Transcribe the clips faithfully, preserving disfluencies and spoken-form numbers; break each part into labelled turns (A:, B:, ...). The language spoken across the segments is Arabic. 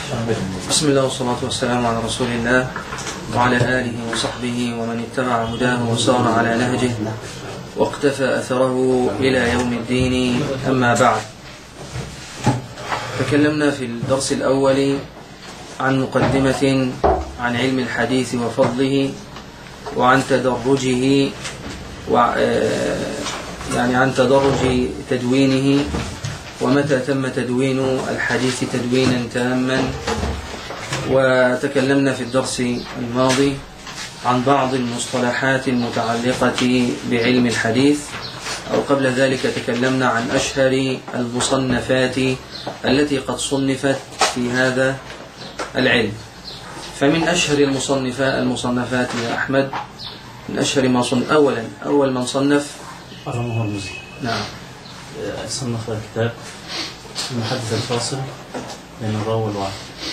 A: بسم الله والصلاة والسلام على رسول الله وعلى آله وصحبه ومن اتبع هداه وسار على نهجه واقتفى أثره إلى يوم الدين. أما بعد، تكلمنا في الدرس الأول عن مقدمة عن علم الحديث وفضله وعن تدرجه و يعني عن تدرج تدوينه ومتى تم تدوين الحديث تدوينا تاما. وتكلمنا في الدرس الماضي عن بعض المصطلحات المتعلقة بعلم الحديث، أو قبل ذلك تكلمنا عن أشهر المصنفات التي قد صنفت في هذا العلم. فمن أشهر المصنفات المصنفات يا أحمد، من أشهر ما صنف أولا أول من صنف
B: الرموزي.
A: نعم،
B: صنف الكتاب المحدث الفاصل بين الراوي والوعي.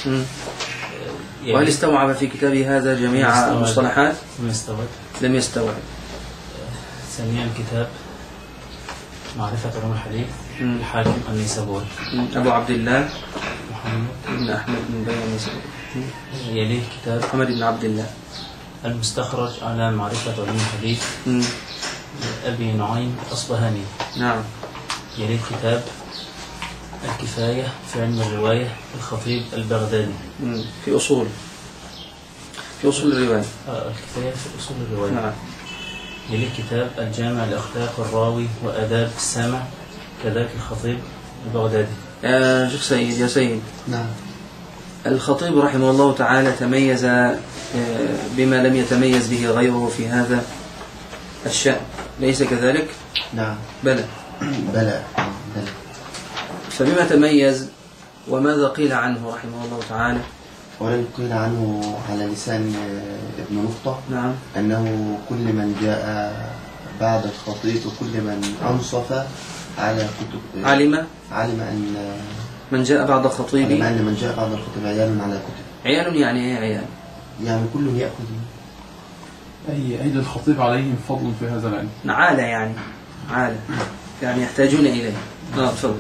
A: وهل استوعب في كتابه هذا جميع المصطلحات؟
B: لم يستوعب.
A: لم يستوعب.
B: ثانيا كتاب معرفة علوم الحديث الحاكم النيسابوري
A: أبو عبد الله
B: محمد
A: بن أحمد بن بيان النيسابوري.
B: يليه كتاب
A: محمد بن عبد الله
B: المستخرج على معرفة علوم الحديث أبي نعيم الأصبهاني.
A: نعم.
B: يليه كتاب الكفاية في علم الرواية الخطيب البغدادي
A: في أصول في أصول الرواية.
B: آه الكفاية في أصول الرواية.
A: نعم.
B: يليه كتاب الجامع لأخلاق الراوي وآداب السامع كذلك الخطيب البغدادي.
A: يا شيخ سيد يا سيد
C: نعم.
A: الخطيب رحمه الله تعالى تميز بما لم يتميز به غيره في هذا الشأن، ليس كذلك؟
C: نعم.
A: بلى
C: بلى بلى.
A: فبما تميز وماذا قيل عنه رحمه الله تعالى؟
C: ولن قيل عنه على لسان ابن نقطة
A: نعم
C: أنه كل من جاء بعد الخطيب وكل من أنصف على كتب
A: علم
C: علم أن
A: من جاء بعد الخطيب
C: علم أن من جاء بعد الخطيب عيال على كتب.
A: عيال يعني ايه عيال؟
C: يعني كل يأخذ
D: أي أي للخطيب عليهم فضل في هذا العلم.
A: عالة يعني عالة يعني يحتاجون إليه. نعم تفضل.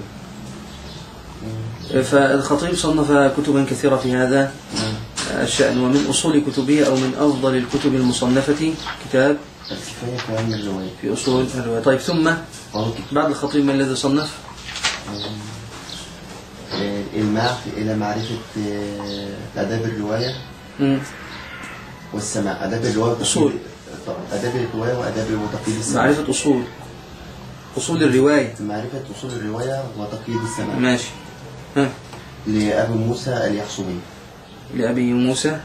A: فالخطيب صنف كتبا كثيرة في هذا الشأن، ومن أصول كتبه أو من أفضل الكتب المصنفة كتاب
C: الكفاية في علم الرواية
A: في أصول الرواية. طيب ثم بعد الخطيب من الذي صنف؟
C: الماع إلى معرفة آداب الرواية
A: م.
C: والسماع. آداب الرواية
A: أصول
C: آداب الرواية وآداب وتقييد السماع.
A: معرفة أصول أصول الرواية
C: معرفة أصول الرواية وتقييد السماع.
A: ماشي. ها.
C: لأبي موسى اليحصبي.
A: لأبي موسى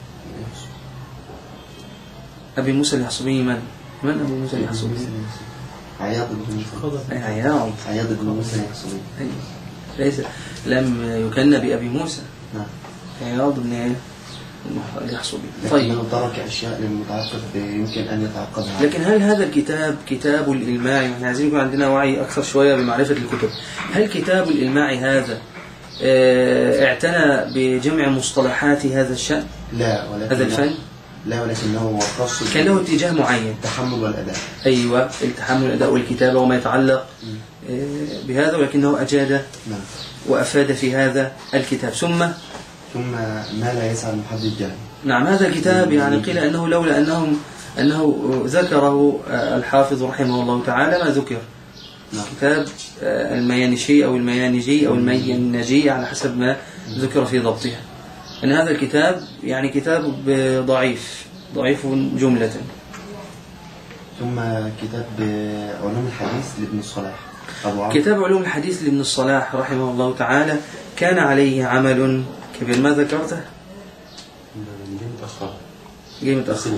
A: أبي موسى اليحصبي. من؟ من أبي موسى اليحصبي؟
C: عياض بن موسى.
A: أي عياض
C: عياض بن موسى اليحصبي.
A: ليس لم يكن بأبي موسى.
C: نعم.
A: عياض بن اليحصبي.
C: طيب. لكنه ترك أشياء للمتعقد يمكن أن يتعقدها.
A: لكن هل هذا الكتاب كتاب الإلماع؟ احنا عايزين يكون عندنا وعي أكثر شوية بمعرفة الكتب. هل كتاب الإلماع هذا اعتنى بجمع مصطلحات هذا الشأن؟
C: لا، ولكن
A: هذا الفن؟
C: لا، ولكنه خاص
A: كان له اتجاه معين،
C: التحمل والأداء.
A: أيوة، التحمل والأداء والكتابة وما يتعلق بهذا، ولكنه أجاد
C: نعم.
A: وأفاد في هذا الكتاب. ثم
C: ثم ما لا يسعى المحدد جهل.
A: نعم. هذا الكتاب يعني قيل أنه لولا أنهم أنه ذكره الحافظ رحمه الله تعالى ما ذكر.
C: نعم.
A: كتاب الميانشي أو الميانجي أو الميانجي على حسب ما ذكر في ضبطها. أن هذا الكتاب يعني كتاب ضعيف ضعيف جملة.
C: ثم كتاب علوم الحديث لابن الصلاح.
A: كتاب علوم الحديث لابن الصلاح رحمه الله تعالى كان عليه عمل كبير. ما ذكرته؟
D: جاي متأخر.
A: جاي متأخر.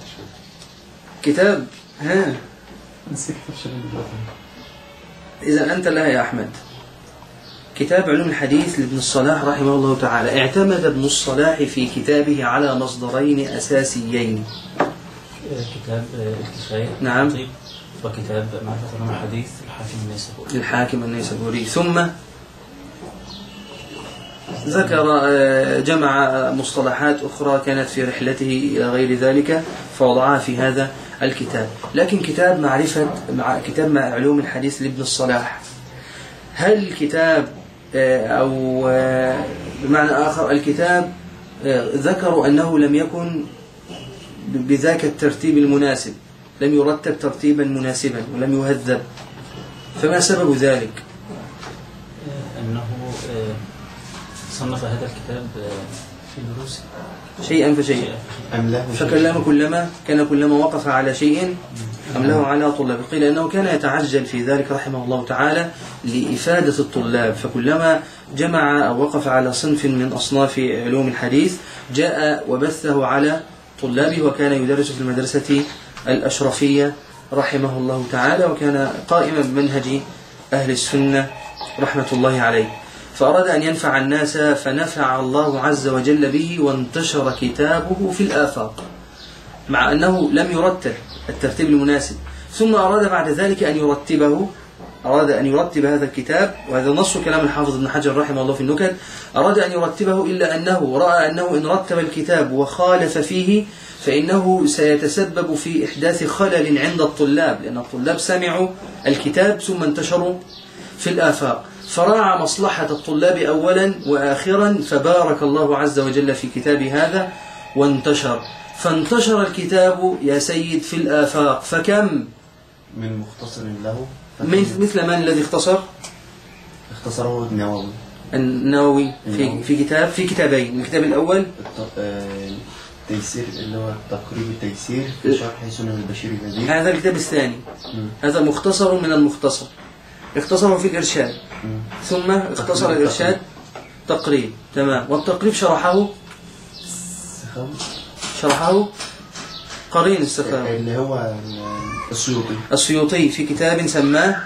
A: كتاب ها
D: نسيت
A: إذا أنت لها يا أحمد. كتاب علوم الحديث لابن الصلاح رحمه الله تعالى اعتمد ابن الصلاح في كتابه على مصدرين أساسيين.
B: كتاب الكفاية
A: نعم،
B: وكتاب معرفة علوم الحديث الحاكم النيسابوري
A: الحاكم النيسابوري. ثم ذكر جمع مصطلحات أخرى كانت في رحلته إلى غير ذلك فوضعها في هذا الكتاب. لكن كتاب معرفة مع كتاب مع علوم الحديث لابن الصلاح، هل كتاب أو بمعنى آخر الكتاب ذكروا أنه لم يكن بذاك الترتيب المناسب، لم يرتب ترتيبا مناسبا ولم يهذب. فما سبب ذلك؟
B: أنه صنف هذا الكتاب في دروسه
A: شيئا فشيئا، فكلما كلما كان كلما وقف على شيء أمله على طلاب. قيل أنه كان يتعجل في ذلك رحمه الله تعالى لإفادة الطلاب، فكلما جمع أو وقف على صنف من أصناف علوم الحديث جاء وبثه على طلابه، وكان يدرس في المدرسة الأشرفية رحمه الله تعالى، وكان قائما بمنهج أهل السنة رحمة الله عليه. فأراد أن ينفع الناس فنفع الله عز وجل به، وانتشر كتابه في الآفاق مع أنه لم يرتب الترتيب المناسب. ثم أراد بعد ذلك أن يرتبه، أراد أن يرتب هذا الكتاب، وهذا نص كلام الحافظ ابن حجر رحمه الله في النكت، أراد أن يرتبه إلا أنه رأى أنه إن رتب الكتاب وخالف فيه فإنه سيتسبب في إحداث خلل عند الطلاب، لأن الطلاب سمعوا الكتاب ثم انتشروا في الآفاق، فراعى مصلحة الطلاب أولا وآخرا، فبارك الله عز وجل في كتاب هذا وانتشر. فانتشر الكتاب يا سيد في الآفاق، فكم
C: من مختصر له
A: مثل من الذي اختصر؟
C: اختصره النووي
A: النووي في في كتاب في كتابين. الكتاب الأول
C: التيسير اللي هو تقريب التيسير في شرح سنن البشير النذير.
A: هذا الكتاب الثاني، هذا مختصر من المختصر، اختصره في الإرشاد، مم. ثم اختصر الإرشاد تقريب. تمام. والتقريب شرحه شرحه قرين السخاوي
C: اللي هو السيوطي
A: السيوطي في كتاب سماه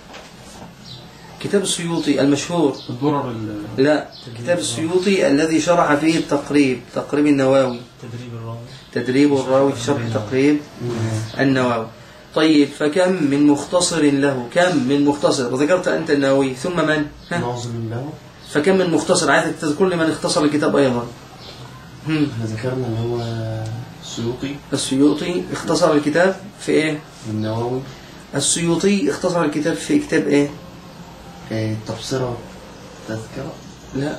A: كتاب السيوطي المشهور
D: الدرر.
A: لا، كتاب السيوطي الذي شرح فيه التقريب، تقريب النواوي،
B: تدريب الراوي
A: تدريب الراوي في شرح تقريب النواوي. طيب، فكم من مختصر له، كم من مختصر، وذكرت أنت النووي، ثم من؟
C: ناظم له.
A: فكم من مختصر، عايزك تذكر لي من اختصر الكتاب أيضا.
C: احنا ذكرنا اللي هو السيوطي.
A: السيوطي اختصر الكتاب في ايه؟
C: النووي.
A: السيوطي اختصر الكتاب في كتاب ايه؟
C: ايه، تبصرة تذكرة.
A: لا،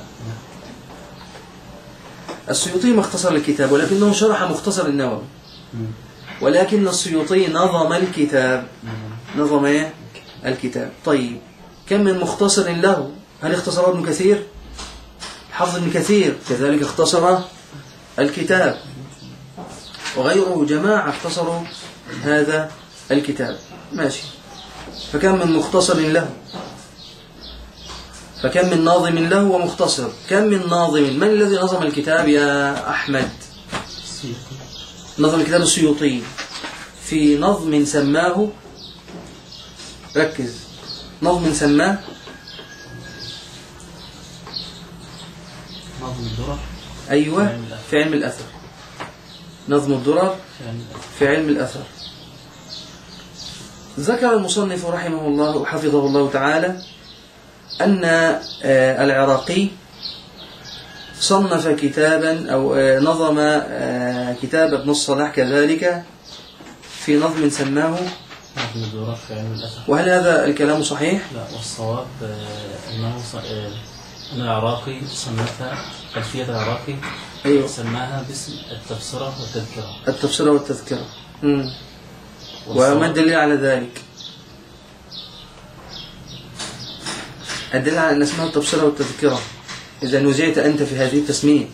A: السيوطي ما اختصر الكتاب، ولكنه شرح مختصر النووي. ولكن السيوطي نظم الكتاب، نظم ايه؟ الكتاب. طيب، كم من مختصر له؟ هل اختصر ابن كثير؟ حافظ ابن كثير كذلك اختصر الكتاب، وغيره جماعة اختصروا هذا الكتاب. ماشي. فكم من مختصر له، فكم من ناظم له ومختصر. كم من ناظم، من الذي نظم الكتاب يا أحمد؟ نظم الكتاب السيوطي في نظم سماه، ركز، نظم سماه
B: نظم الدرر.
A: أيوة، في علم الأثر. نظم الدرر في علم الأثر. ذكر المصنف رحمه الله وحفظه الله تعالى أن العراقي صنف كتابا أو نظم كتاب ابن الصلاح كذلك في نظم سماه
B: نظم الدرر في علم الأثر.
A: وهل هذا الكلام صحيح؟
B: لا، والصواب أنه أن العراقي صنف ألفية العراقي. أيوة. سماها باسم التبصرة والتذكرة.
A: التبصرة والتذكرة. امم وما الدليل على ذلك؟ الدليل على أن اسمها التبصرة والتذكرة إذا نزعت أنت في هذه التسمية.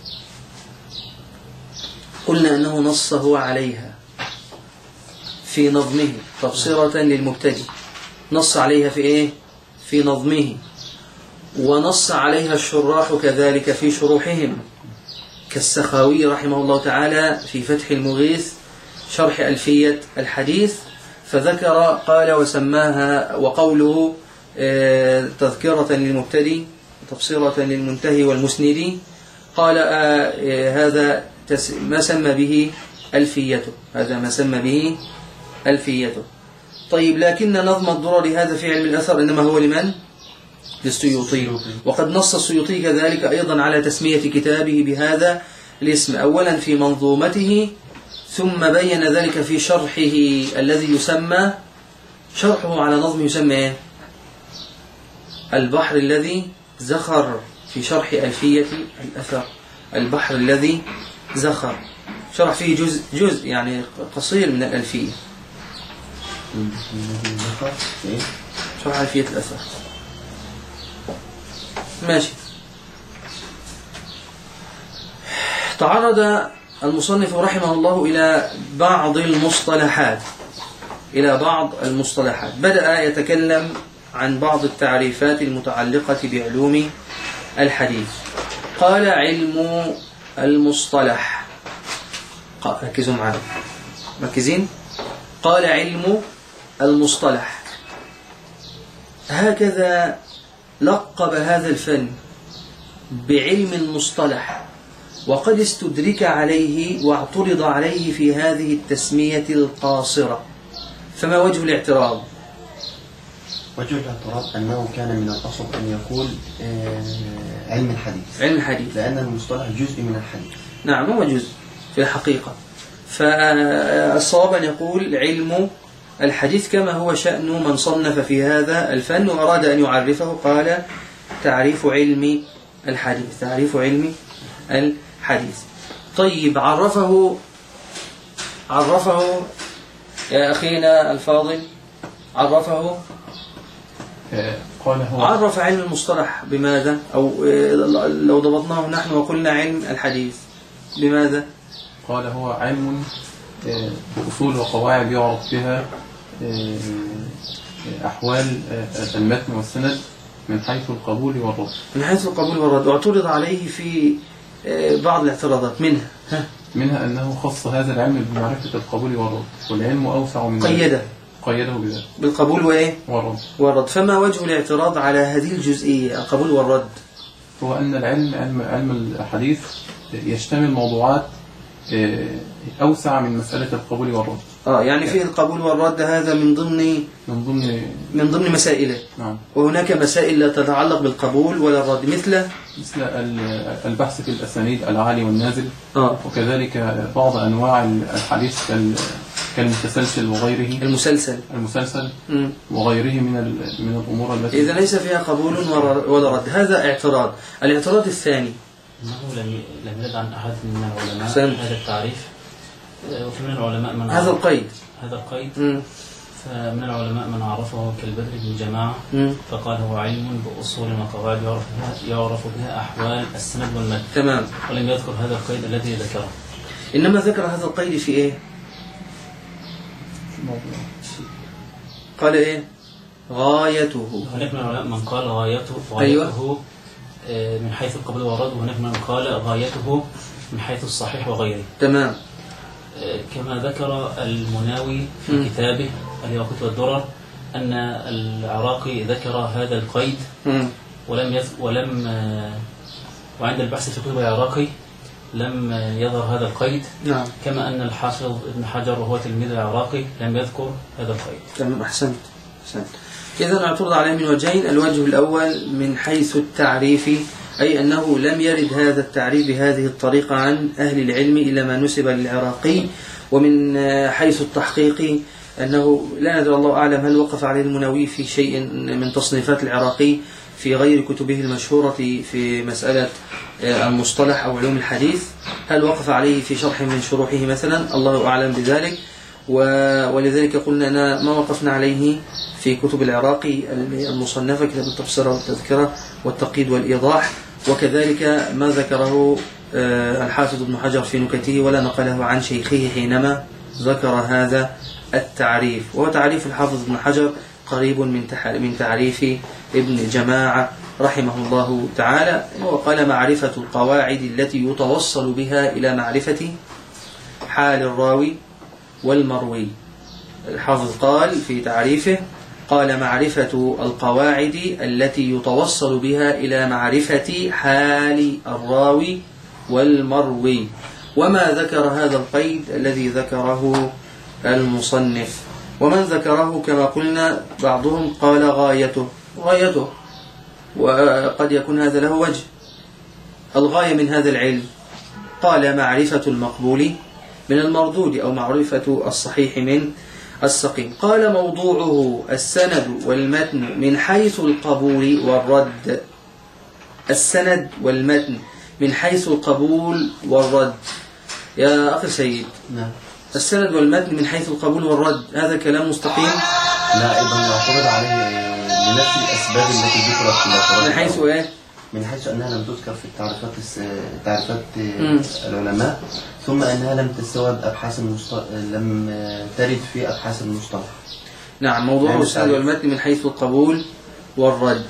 A: قلنا أنه نصه عليها في نظمه، تبصرة للمبتدئ، نص عليها في إيه؟ في نظمه، ونص عليها الشراح كذلك في شروحهم، كالسخاوي رحمه الله تعالى في فتح المغيث شرح ألفية الحديث، فذكر قال وسماها وقوله تذكرة للمبتدئ تبصرة للمنتهي والمسند، قال هذا ما سمى به ألفيته، هذا ما سمى به ألفيته. طيب، لكن نظم الدرر هذا في علم الأثر إنما هو لمن؟ للسيوطي. وقد نص السيوطي كذلك أيضا على تسمية كتابه بهذا الاسم، أولا في منظومته، ثم بين ذلك في شرحه الذي يسمى، شرحه على نظم يسمى البحر الذي زخر في شرح ألفية الأثر البحر الذي زخر، شرح فيه جزء جزء يعني قصير من الألفية. شرح ألفية الأثر ماشي. تعرض المصنف رحمه الله إلى بعض المصطلحات إلى بعض المصطلحات بدأ يتكلم عن بعض التعريفات المتعلقة بعلوم الحديث. قال علم المصطلح، ركزوا معايا مركزين. قال علم المصطلح، هكذا لقب هذا الفن بعلم المصطلح، وقد استدرك عليه واعترض عليه في هذه التسمية القاصرة. فما وجه الاعتراض؟
C: وجه الاعتراض أنه كان من الأصل أن يقول علم الحديث
A: علم الحديث
C: لأن المصطلح جزء من الحديث.
A: نعم هو جزء في الحقيقة، فالصواب أن يقول علم الحديث كما هو شأن من صنف في هذا الفن وأراد أن يعرفه. قال تعريف علم الحديث، تعريف علم الحديث. طيب عرفه عرفه يا أخينا الفاضل، عرفه
D: قال هو
A: عرف علم المصطلح بماذا؟ أو لو ضبطناه نحن وقلنا علم الحديث بماذا؟
D: قال هو علم أصول وقواعد يعرف بها أحوال المتن والسند من حيث القبول والرد.
A: من حيث القبول والرد. واعترض عليه في بعض الاعتراضات، منها ها؟
D: منها أنه خص هذا العلم بمعرفة القبول والرد، والعلم أوسع من
A: قيده
D: قيده بذلك
A: بالقبول وإيه؟
D: والرد.
A: والرد. فما وجه الاعتراض على هذه الجزئية القبول والرد؟
D: هو أن العلم علم, علم الحديث يشتمل موضوعات أوسع من مسألة القبول والرد.
A: آه يعني فيه القبول والرد، هذا من ضمن
D: من ضمن
A: من ضمن مسائله.
D: نعم.
A: وهناك مسائل لا تتعلق بالقبول ولا الرد، مثل
D: مثل البحث في الأسانيد العالي والنازل.
A: آه.
D: وكذلك بعض أنواع الحديث كالمتسلسل وغيره
A: المسلسل
D: المسلسل
A: م.
D: وغيره من من الأمور التي
A: إذا ليس فيها قبول ولا رد. هذا اعتراض. الاعتراض الثاني
B: أنه لم لم يرد عن أحد من العلماء
A: سن.
B: هذا التعريف، وفي من العلماء من
A: هذا القيد
B: هذا القيد
A: م.
B: فمن العلماء من عرفه كالبدر بن جماعة
A: م.
B: فقال هو علم بأصول وقواعد يعرف بها يعرف بها أحوال السند والمتن.
A: تمام.
B: ولم يذكر هذا القيد الذي ذكره،
A: إنما ذكر هذا القيد في إيه؟ قال إيه؟ غايته.
B: هناك من العلماء من قال غايته غايته
A: أيوة.
B: من حيث القبول والرد، وهناك من قال غايته من حيث الصحيح وغيره.
A: تمام.
B: كما ذكر المناوي في م. كتابه الياقوت والدرر أن العراقي ذكر هذا القيد م. ولم يف... ولم وعند البحث في كتب العراقي لم يظهر هذا القيد.
A: نعم.
B: كما أن الحافظ ابن حجر وهو تلميذ العراقي لم يذكر هذا القيد.
A: تمام. أحسنت أحسنت. إذا اعترض عليه من وجهين. الوجه الأول من حيث التعريف، أي أنه لم يرد هذا التعريف بهذه الطريقة عن أهل العلم إلا ما نسب للعراقي. ومن حيث التحقيق أنه لا ندري الله أعلم هل وقف عليه المناوي في شيء من تصنيفات العراقي في غير كتبه المشهورة في مسألة المصطلح أو علوم الحديث، هل وقف عليه في شرح من شروحه مثلا؟ الله أعلم بذلك. ولذلك قلنا أن ما وقفنا عليه في كتب العراقي المصنفة، كتاب التبصرة والتذكرة والتقييد والإيضاح، وكذلك ما ذكره الحافظ ابن حجر في نكته ولا نقله عن شيخه حينما ذكر هذا التعريف. وهو تعريف الحافظ ابن حجر قريب من تعريف ابن جماعة رحمه الله تعالى. وقال معرفة القواعد التي يتوصل بها إلى معرفة حال الراوي والمروي. الحافظ قال في تعريفه، قال معرفة القواعد التي يتوصل بها إلى معرفة حال الراوي والمروي. وما ذكر هذا القيد الذي ذكره المصنف. ومن ذكره كما قلنا بعضهم قال غايته غايته وقد يكون هذا له وجه. الغاية من هذا العلم قال معرفة المقبول من المردود أو معرفة الصحيح من السقيم. قال موضوعه السند والمتن من حيث القبول والرد. السند والمتن من حيث القبول والرد. يا أخي سيد،
C: نعم.
A: السند والمتن من حيث القبول والرد، هذا كلام مستقيم؟
C: لا، أيضا يعترض عليه لنفي الأسباب التي ذكرت في الاعتراض.
A: من حيث إيه؟
C: من حيث أنها لم تذكر في التعريفات تعريفات العلماء، ثم أنها لم تستوعب أبحاث المصطلح، لم ترد في أبحاث المصطلح.
A: نعم، موضوع
C: يعني
A: السند والمتن من حيث القبول والرد.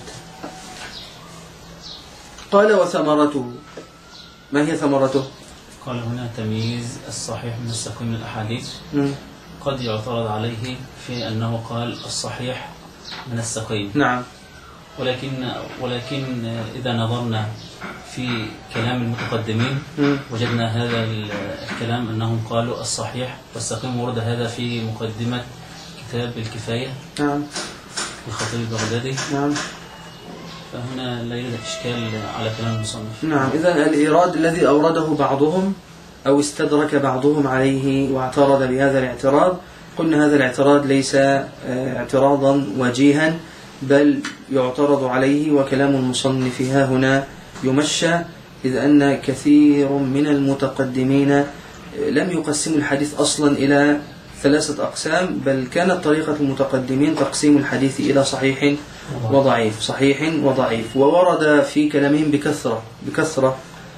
A: قال وثمرته، ما هي ثمرته؟
B: قال هنا تمييز الصحيح من السقيم من الأحاديث.
A: مم.
B: قد يعترض عليه في أنه قال الصحيح من السقيم.
A: نعم.
B: ولكن ولكن إذا نظرنا في كلام المتقدمين
A: مم.
B: وجدنا هذا الكلام أنهم قالوا الصحيح والسقيم، ورد هذا في مقدمة كتاب الكفاية
A: نعم
B: للخطيب البغدادي.
A: نعم.
B: فهنا لا يوجد إشكال على كلام المصنف.
A: نعم، إذن الإيراد الذي أورده بعضهم أو استدرك بعضهم عليه واعترض بهذا الاعتراض، قلنا هذا الاعتراض ليس اعتراضا وجيها، بل يعترض عليه، وكلام المصنف ها هنا يمشى، إذ أن كثير من المتقدمين لم يقسموا الحديث أصلا إلى ثلاثة أقسام، بل كانت طريقة المتقدمين تقسيم الحديث إلى صحيح وضعيف، صحيح وضعيف. وورد في كلامهم بكثرة بكثرة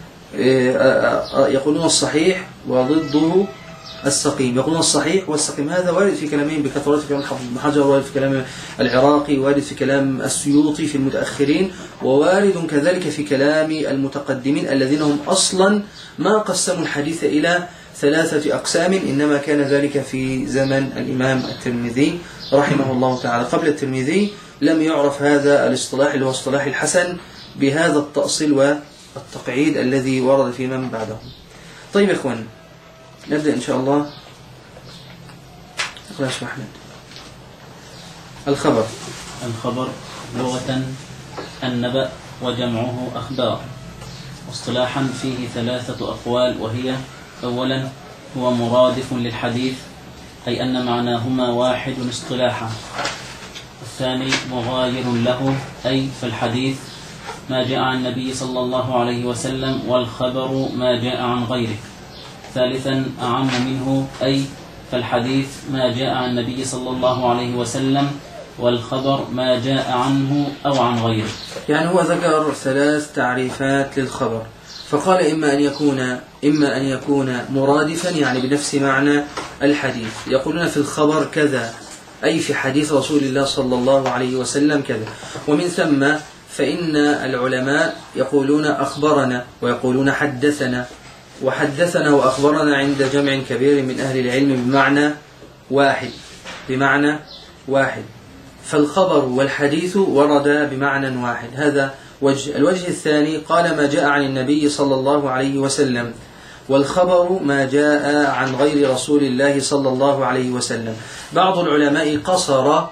A: يقولون الصحيح وضده السقيم، يقولون الصحيح والسقيم، هذا وارد في كلامهم بكثرة، في كلام الحافظ ابن حجر، وارد في كلام العراقي، وارد في كلام السيوطي في المتأخرين، ووارد كذلك في كلام المتقدمين الذين هم أصلا ما قسموا الحديث إلى ثلاثة أقسام، إنما كان ذلك في زمن الإمام الترمذي رحمه الله تعالى. قبل الترمذي لم يعرف هذا الاصطلاح اللي هو اصطلاح الحسن بهذا التأصيل والتقعيد الذي ورد في من بعدهم. طيب يا إخوان، نبدأ إن شاء الله. اقرأ يا شيخ أحمد. الخبر.
B: الخبر لغة النبأ وجمعه أخبار، واصطلاحا فيه ثلاثة أقوال، وهي: أولا هو مرادف للحديث، أي أن معناهما واحد اصطلاحا. الثاني مغاير له، أي فالحديث ما جاء عن النبي صلى الله عليه وسلم، والخبر ما جاء عن غيره. ثالثا أعم منه، أي فالحديث ما جاء عن النبي صلى الله عليه وسلم، والخبر ما جاء عنه أو عن غيره.
A: يعني هو ذكر ثلاث تعريفات للخبر، فقال إما أن يكون إما أن يكون مرادفا، يعني بنفس معنى الحديث، يقولون في الخبر كذا، أي في حديث رسول الله صلى الله عليه وسلم كذا. ومن ثم فإن العلماء يقولون أخبرنا ويقولون حدثنا، وحدثنا وأخبرنا عند جمع كبير من أهل العلم بمعنى واحد بمعنى واحد فالخبر والحديث ورد بمعنى واحد. هذا وجه. الوجه الثاني قال ما جاء عن النبي صلى الله عليه وسلم، والخبر ما جاء عن غير رسول الله صلى الله عليه وسلم. بعض العلماء قصر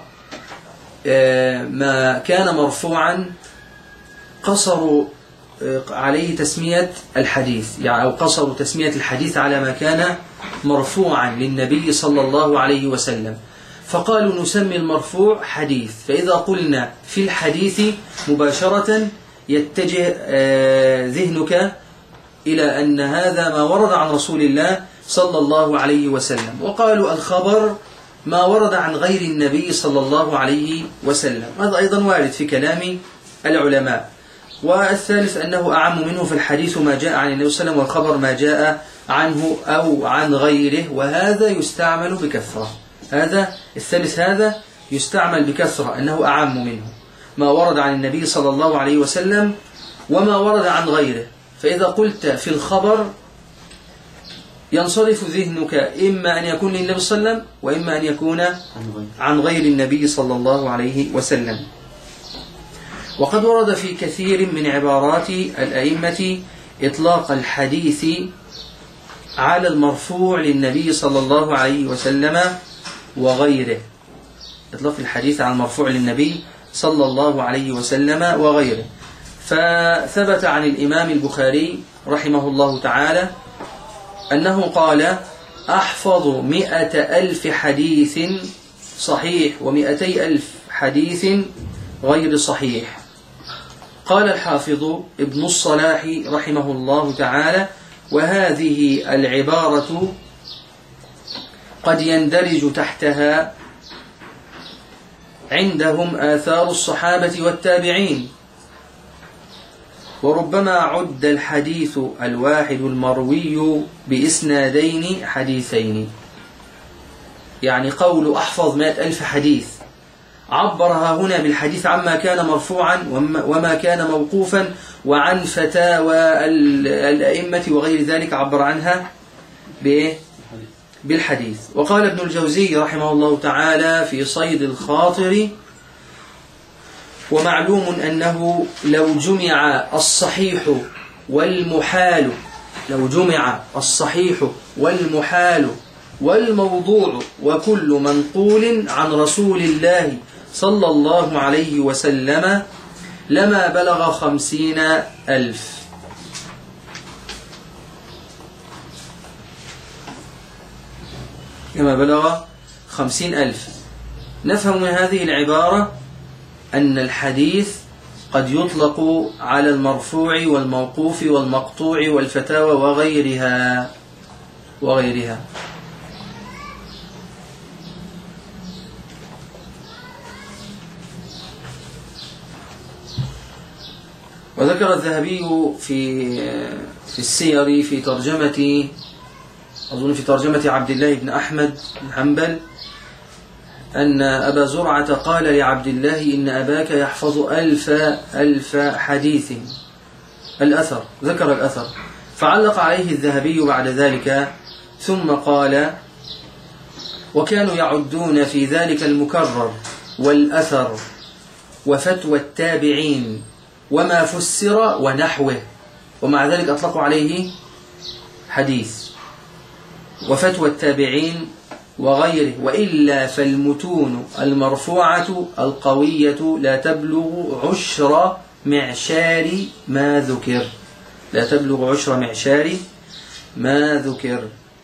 A: ما كان مرفوعا، قصروا عليه تسمية الحديث، يعني أو قصروا تسمية الحديث على ما كان مرفوعا للنبي صلى الله عليه وسلم، فقالوا نسمي المرفوع حديث. فإذا قلنا في الحديث مباشرة يتجه ذهنك إلى أن هذا ما ورد عن رسول الله صلى الله عليه وسلم. وقالوا الخبر ما ورد عن غير النبي صلى الله عليه وسلم، هذا أيضا وارد في كلام العلماء. والثالث أنه أعم منه في الحديث ما جاء عن النبي صلى الله عليه وسلم، والخبر ما جاء عنه أو عن غيره، وهذا يستعمل بكثرة. هذا الثالث هذا يستعمل بكثرة، أنه أعم منه ما ورد عن النبي صلى الله عليه وسلم وما ورد عن غيره. فإذا قلت في الخبر ينصرف ذهنك إما أن يكون للنبي صلى الله عليه وسلم، وإما أن يكون عن غير النبي صلى الله عليه وسلم. وقد ورد في كثير من عبارات الأئمة إطلاق الحديث على المرفوع للنبي صلى الله عليه وسلم وغيره، إطلاق الحديث على المرفوع للنبي صلى الله عليه وسلم وغيره. فثبت عن الإمام البخاري رحمه الله تعالى أنه قال: أحفظ مئة ألف حديث صحيح ومئتي ألف حديث غير صحيح. قال الحافظ ابن الصلاح رحمه الله تعالى: وهذه العبارة قد يندرج تحتها عندهم آثار الصحابة والتابعين، وربما عد الحديث الواحد المروي بإسنادين حديثين. يعني قول أحفظ مائة ألف حديث عبرها هنا بالحديث عما كان مرفوعا وما كان موقوفا، وعن فتاوى الأئمة وغير ذلك عبر عنها بالحديث. وقال ابن الجوزي رحمه الله تعالى في صيد الخاطر: ومعلوم أنه لو جمع الصحيح والمحال لو جمع الصحيح والمحال والموضوع وكل منقول عن رسول الله صلى الله عليه وسلم لما بلغ خمسين ألف. لما بلغ خمسين ألف. نفهم من هذه العبارة أن الحديث قد يطلق على المرفوع والموقوف والمقطوع والفتاوى وغيرها وغيرها وذكر الذهبي في في السير في ترجمة أظن في ترجمة عبد الله بن أحمد بن حنبل أن أبا زرعة قال لعبد الله: إن أباك يحفظ ألف ألف حديث. الأثر، ذكر الأثر، فعلق عليه الذهبي بعد ذلك ثم قال: وكانوا يعدون في ذلك المكرر والأثر وفتوى التابعين وما فسر ونحوه، ومع ذلك أطلقوا عليه حديث. وفتوى التابعين وغيره، وإلا فالمتون المرفوعة القوية لا تبلغ عشر معشار ما ذكر لا تبلغ عشر معشار ما ذكر.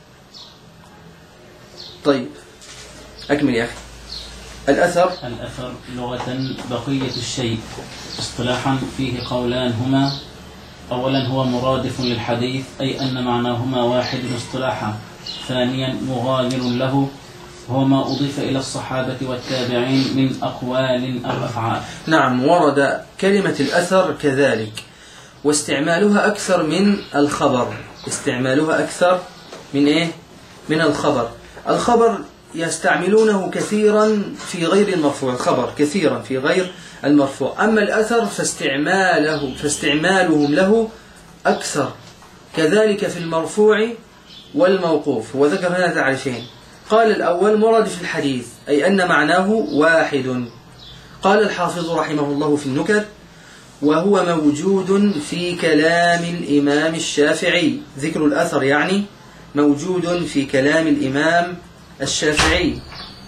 A: طيب أكمل يا أخي. الأثر
B: الأثر لغة بقية الشيء، اصطلاحا فيه قولان هما: أولا هو مرادف للحديث، أي أن معناهما واحد اصطلاحا. ثانيا مغاير له، هو ما أضيف إلى الصحابة والتابعين من أقوال أو أفعال.
A: نعم، ورد كلمة الأثر كذلك، واستعمالها أكثر من الخبر استعمالها أكثر من إيه؟ من الخبر. الخبر يستعملونه كثيرا في غير المرفوع، الخبر كثيرا في غير المرفوع. أما الأثر فاستعماله فاستعمالهم له أكثر، كذلك في المرفوع والموقوف. وذكر هنا تعريفين. قال الأول مرادف الحديث، أي أن معناه واحد. قال الحافظ رحمه الله في النكت: وهو موجود في كلام الإمام الشافعي. ذكر الأثر يعني موجود في كلام الإمام الشافعي.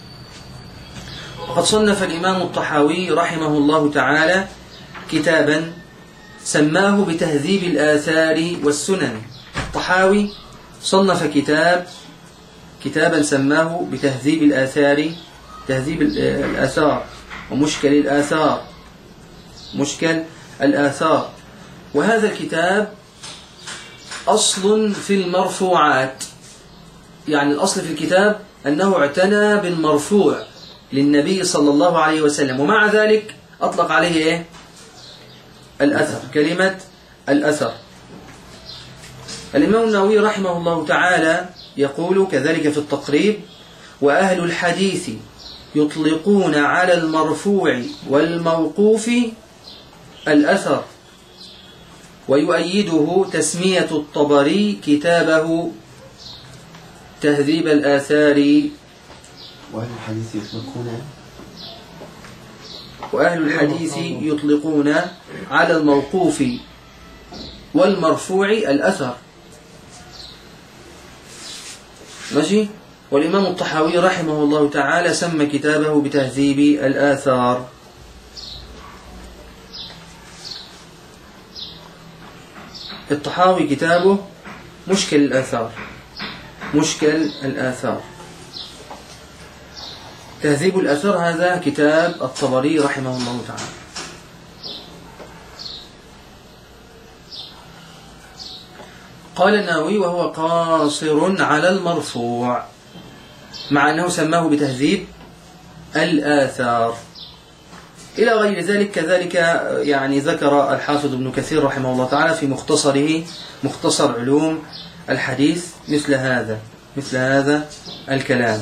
A: وقد صنف الإمام الطحاوي رحمه الله تعالى كتابا سماه بتهذيب الآثار والسنن. الطحاوي صنف كتاب كتابا سماه بتهذيب الآثار تهذيب الآثار ومشكل الآثار مشكل الآثار. وهذا الكتاب أصل في المرفوعات، يعني الأصل في الكتاب أنه اعتنى بالمرفوع للنبي صلى الله عليه وسلم، ومع ذلك أطلق عليه إيه؟ الأثر، كلمة الأثر. الإمام النووي رحمه الله تعالى يقول كذلك في التقريب: وأهل الحديث يطلقون على المرفوع والموقوف الأثر، ويؤيده تسمية الطبري كتابه تهذيب الآثار.
C: وأهل الحديث يطلقون
A: وأهل الحديث يطلقون على الموقوف والمرفوع الأثر. ماشي. والإمام الطحاوي رحمه الله تعالى سمى كتابه بتهذيب الآثار. الطحاوي كتابه مشكل الآثار مشكل الآثار تهذيب الآثار هذا كتاب الطبري رحمه الله تعالى. قال النووي وهو قاصر على المرفوع، مع أنه سماه بتهذيب الآثار. إلى غير ذلك كذلك يعني ذكر الحافظ ابن كثير رحمه الله تعالى في مختصره مختصر علوم الحديث مثل هذا مثل هذا الكلام.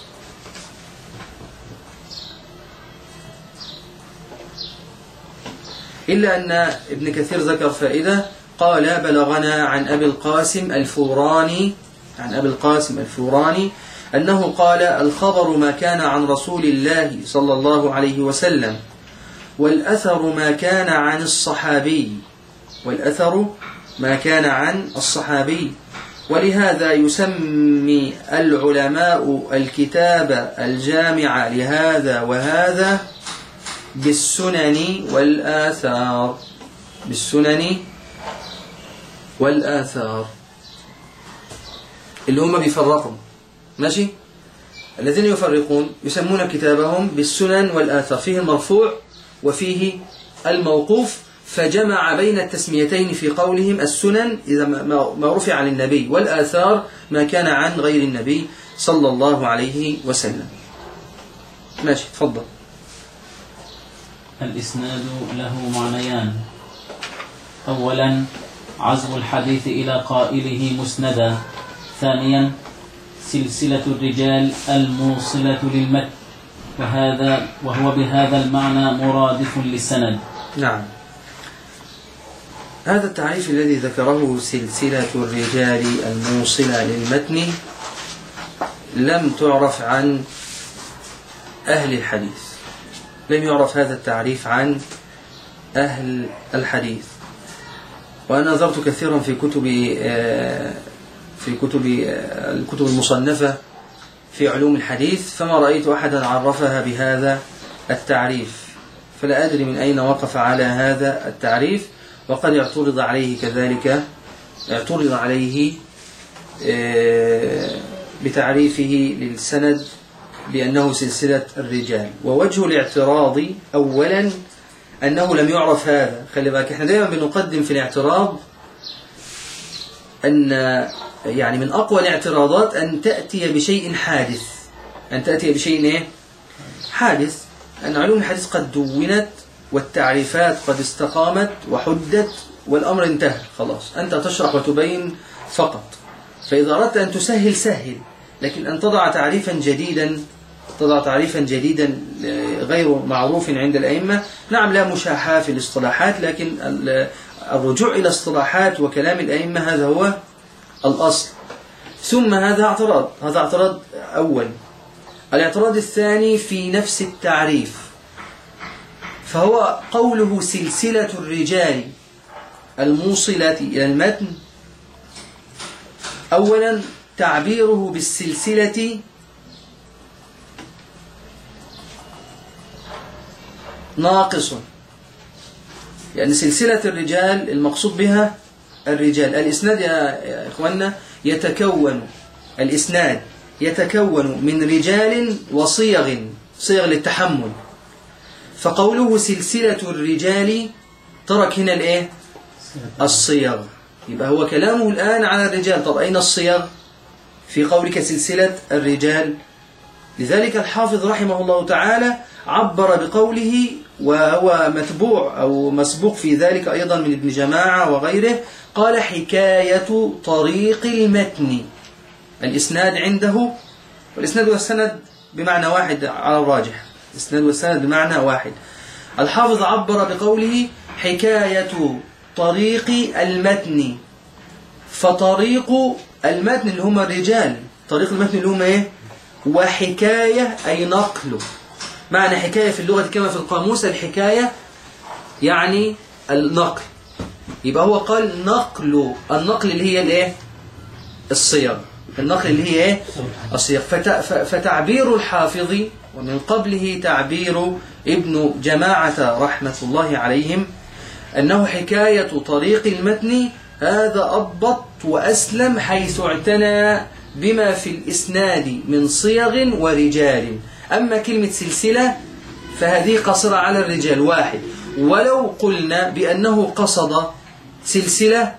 A: إلا أن ابن كثير ذكر فائدة، قال بلغنا عن أبي القاسم الفوراني عن أبي القاسم الفوراني أنه قال الخبر ما كان عن رسول الله صلى الله عليه وسلم، والأثر ما كان عن الصحابي والأثر ما كان عن الصحابي ولهذا يسمي العلماء الكتاب الجامع لهذا وهذا بالسنن والآثار بالسنن والآثار اللي هم بيفرقوا، ماشي؟ الذين يفرقون يسمون كتابهم بالسنن والآثار، فيه المرفوع وفيه الموقوف، فجمع بين التسميتين في قولهم السنن إذا ما رفع عن النبي، والآثار ما كان عن غير النبي صلى الله عليه وسلم. ماشي، تفضل.
B: الإسناد له معنيان: أولا عزو الحديث إلى قائله مسندا، ثانيا سلسلة الرجال الموصلة للمتن، وهذا وهو بهذا المعنى مرادف للسند.
A: نعم، هذا التعريف الذي ذكره سلسلة الرجال الموصلة للمتن لم تعرف عن أهل الحديث، لم يعرف هذا التعريف عن أهل الحديث. وأنا نظرت كثيرا في كتب في كتب الكتب المصنفة في علوم الحديث فما رأيت أحدا عرفها بهذا التعريف، فلا أدري من أين وقف على هذا التعريف. وقد اعترض عليه كذلك اعترض عليه بتعريفه للسند بأنه سلسلة الرجال. ووجه الاعتراض أولا أنه لم يعرف هذا. خلي بالك، احنا دائما بنقدم في الاعتراض أن يعني من أقوى الاعتراضات أن تأتي بشيء حادث، أن تأتي بشيء إيه؟ حادث. أن علوم الحديث قد دونت والتعريفات قد استقامت وحدت والأمر انتهى خلاص، أنت تشرح وتبين فقط. فإذا أردت أن تسهل سهل، لكن أن تضع تعريفا جديدا تضع تعريفا جديدا غير معروف عند الأئمة، نعم لا مشاحة في الاصطلاحات، لكن الرجوع إلى اصطلاحات وكلام الأئمة هذا هو الأصل. ثم هذا اعتراض هذا اعتراض أول. الاعتراض الثاني في نفس التعريف، فهو قوله سلسلة الرجال الموصلة إلى المتن. أولا تعبيره بالسلسلة ناقص، يعني سلسلة الرجال المقصود بها الرجال. الإسناد يا إخواننا يتكون الإسناد يتكون من رجال وصيغ، صيغ للتحمل. فقوله سلسلة الرجال ترك هنا الإيه؟ الصيغ. يبقى هو كلامه الآن على الرجال. طب أين الصيغ في قولك سلسلة الرجال؟ لذلك الحافظ رحمه الله تعالى عبر بقوله، وهو متبوع أو مسبوق في ذلك أيضا من ابن جماعة وغيره، قال حكاية طريق المتن. الإسناد عنده، والإسناد والسند بمعنى واحد على الراجح، الإسناد والسند بمعنى واحد. الحافظ عبر بقوله حكاية طريق المتن، فطريق المتن اللي هم الرجال، طريق المتن اللي هم ايه؟ وحكاية أي نقل. معنى حكاية في اللغة كما في القاموس الحكاية يعني النقل. يبقى هو قال نقل، النقل اللي هي الايه؟ الصيغ، النقل اللي هي ايه؟ الصيغ. فتعبير الحافظ ومن قبله تعبير ابن جماعة رحمة الله عليهم أنه حكاية طريق المتن، هذا أضبط وأسلم، حيث اعتنى بما في الإسناد من صيغ ورجال. أما كلمة سلسلة فهذه قصر على الرجال واحد. ولو قلنا بأنه قصد سلسلة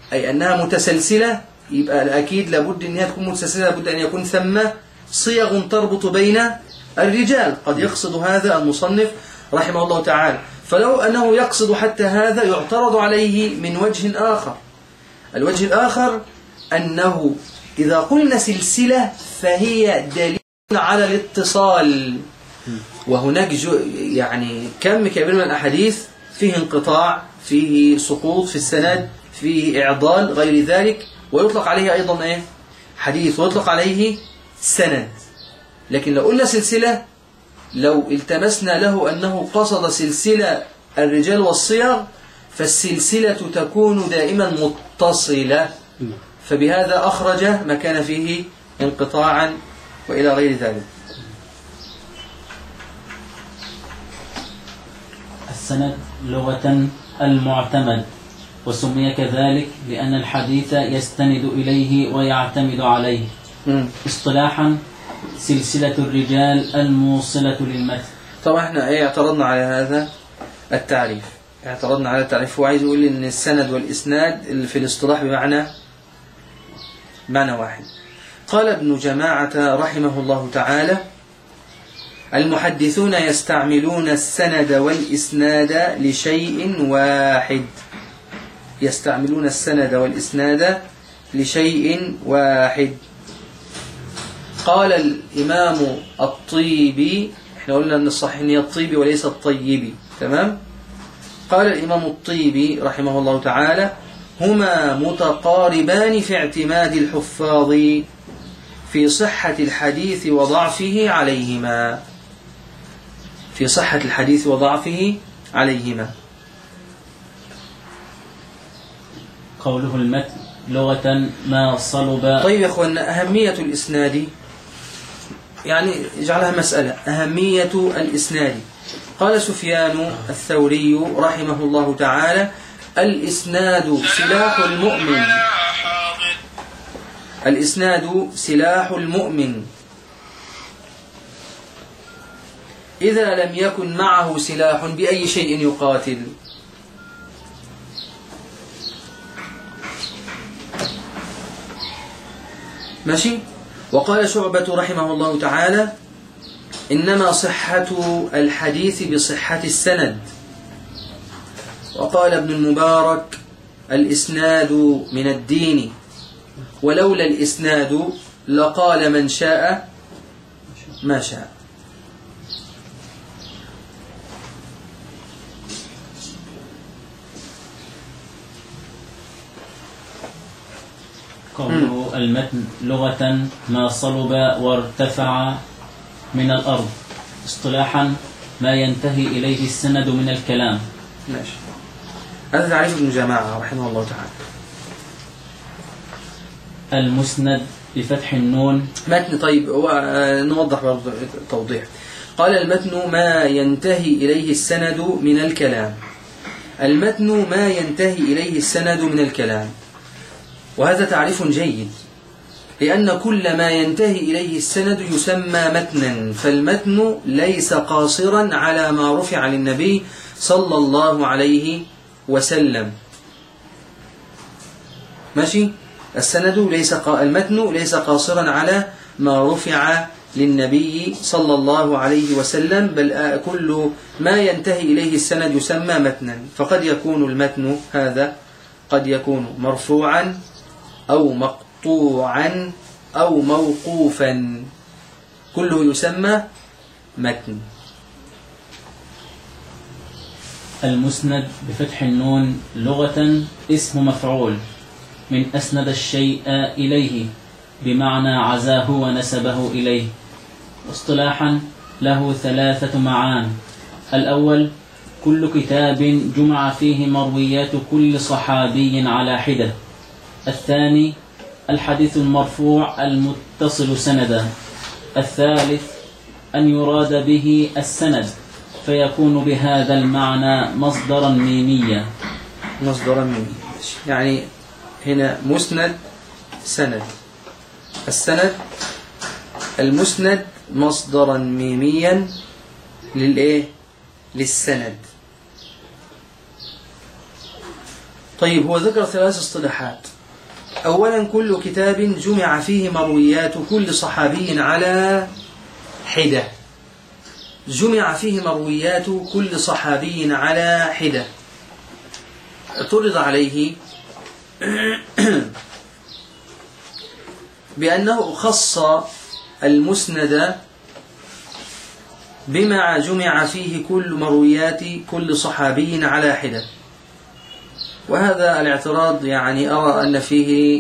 A: أي أنها متسلسلة، يبقى أكيد لابد أنها تكون متسلسلة، لابد أن يكون ثم صيغ تربط بين الرجال. قد يقصد هذا المصنف رحمه الله تعالى، فلو أنه يقصد حتى هذا يعترض عليه من وجه آخر. الوجه الآخر أنه إذا قلنا سلسلة فهي دليل على الاتصال، وهناك يعني كم كبير من الأحاديث فيه انقطاع، فيه سقوط في السند، فيه إعضال غير ذلك، ويطلق عليه أيضا إيه؟ حديث، ويطلق عليه سند. لكن لو قلنا سلسلة، لو التمسنا له أنه قصد سلسلة الرجال والصيغ، فالسلسلة تكون دائما متصلة، فبهذا أخرج ما كان فيه انقطاعا وإلى غير ذلك.
B: السند لغة المعتمد، وسمي كذلك لأن الحديث يستند إليه ويعتمد عليه. م. اصطلاحا سلسلة الرجال الموصلة للمتن.
A: طبعا احنا ايه اعترضنا على هذا التعريف، اعترضنا على التعريف. هو عايز يقول ان السند والإسناد في الاصطلاح بمعنى معنى واحد. قال ابن جماعة رحمه الله تعالى: المحدثون يستعملون السند والإسناد لشيء واحد. يستعملون السند والإسناد لشيء واحد. قال الإمام الطيبي، احنا قلنا أن الصحيح هي الطيبي وليس الطيبي، تمام؟ قال الإمام الطيبي رحمه الله تعالى: هما متقاربان في اعتماد الحفاظ في صحة الحديث وضعفه عليهما. في صحة الحديث وضعفه عليهما.
B: قوله المتن لغة ما صلب.
A: طيب يا أخوانا، أهمية الإسناد، يعني اجعلها مسألة، أهمية الإسناد. قال سفيان الثوري رحمه الله تعالى: الإسناد سلاح المؤمن. الإسناد سلاح المؤمن إذا لم يكن معه سلاح بأي شيء يقاتل. ماشي. وقال شعبة رحمه الله تعالى: إنما صحة الحديث بصحة السند. وقال ابن المبارك: الإسناد من الدين، ولولا الإسناد لقال من شاء ما شاء.
B: قوله المتن لغة ما صلب وارتفع من الأرض. اصطلاحا ما ينتهي إليه السند من الكلام.
A: ماشي. هذا تعريف ابن جماعة رحمه الله تعالى.
B: المسند بفتح النون.
A: متن. طيب هو نوضح برضه توضيح. قال: المتن ما ينتهي إليه السند من الكلام. المتن ما ينتهي إليه السند من الكلام، وهذا تعريف جيد، لأن كل ما ينتهي إليه السند يسمى متنا، فالمتن ليس قاصرا على ما رفع للنبي صلى الله عليه وسلم. ماشي. السند ليس قا... المتن ليس قاصرا على ما رفع للنبي صلى الله عليه وسلم، بل كل ما ينتهي إليه السند يسمى متنا. فقد يكون المتن هذا قد يكون مرفوعا أو مقطوعا أو موقوفا، كله يسمى متن.
B: المسند بفتح النون لغة اسم مفعول من أسند الشيء إليه، بمعنى عزاه ونسبه إليه. اصطلاحا له ثلاثة معان: الأول كل كتاب جمع فيه مرويات كل صحابي على حدة. الثاني الحديث المرفوع المتصل سندا. الثالث أن يراد به السند، فيكون بهذا المعنى مصدرا ميميا.
A: مصدرا ميميا، يعني هنا مسند سند. السند المسند مصدرا ميميا للإيه؟ للسند. طيب هو ذكر ثلاث اصطلاحات. أولا كل كتاب جمع فيه مرويات كل صحابي على حدة. جمع فيه مرويات كل صحابي على حدة. اعترض عليه بأنه خص المسند بما جمع فيه كل مرويات كل صحابي على حدة. وهذا الاعتراض يعني أرى أن فيه